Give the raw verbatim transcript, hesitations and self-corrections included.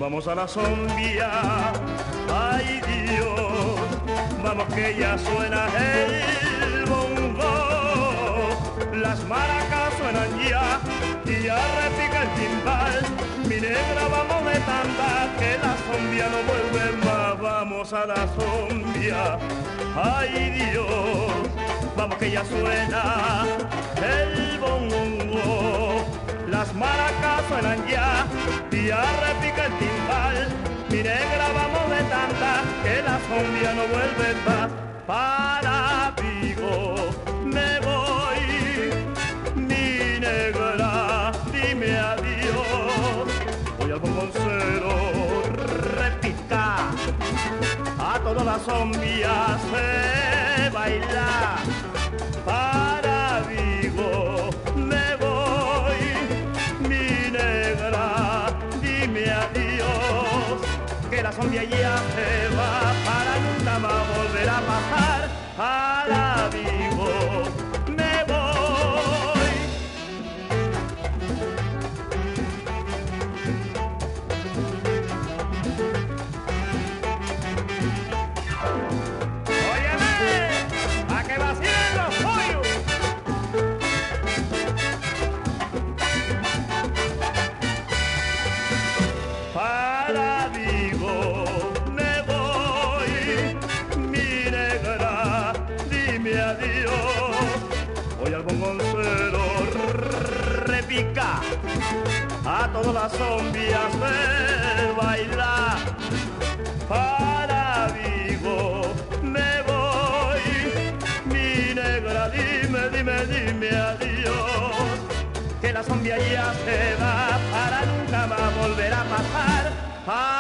vamos a la zombia, ay Dios, vamos que ya suena el bongo, las maracas suenan ya y ya repica el timbal, mi negra vamos de tanda que la zombia no vuelve más, vamos a la zombia, ay Dios, vamos que ya suena el bongo, las maracas suenan ya y ya repica el timbal, mi negra vamos de tanta que la zombia no vuelve más. Para Vigo me voy, mi negra, dime adiós. Voy al bomboncero, repica, a todas las zombias se baila. Para Vigo me voy, mi negra, dime adiós, que la zombia ya se va para nunca más volver a pasar. Para Vigo me voy. Óyeme, a que vacíen los pollos. Para Vigo me voy, mi negra, dime adiós. Voy al bomboncero, repica, a todas las zombias ver bailar. Para Vigo me voy, mi negra, dime, dime, dime adiós, que la zombia ya se va para nunca más volver a pasar.